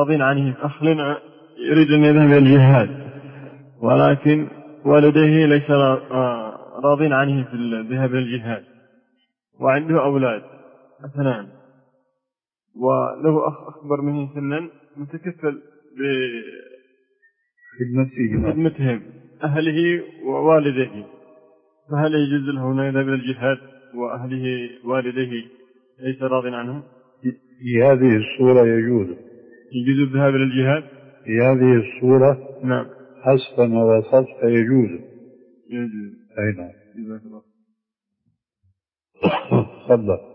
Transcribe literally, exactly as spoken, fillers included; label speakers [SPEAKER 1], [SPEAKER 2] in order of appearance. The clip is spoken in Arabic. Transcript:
[SPEAKER 1] راضين عنه، أخ لنا يريد أن يذهب إلى الجهاد ولكن والديه ليس راضين عنه في الذهاب إلى الجهاد، وعنده أولاد اثنان، وله أخ أكبر منه سنا متكفل بخدمتهم أهله ووالديه، فهل يجوز له أن يذهب إلى الجهاد وأهله والديه ليس راض عنهم؟
[SPEAKER 2] في هذه الصورة يجوز
[SPEAKER 1] يجوز الذهاب إلى الجهاد
[SPEAKER 2] في هذه الصورة.
[SPEAKER 1] نعم
[SPEAKER 2] حسب ما وصفت يجوز.
[SPEAKER 1] يجوز.
[SPEAKER 2] أي نعم.
[SPEAKER 1] جزاك الله.
[SPEAKER 2] تفضل.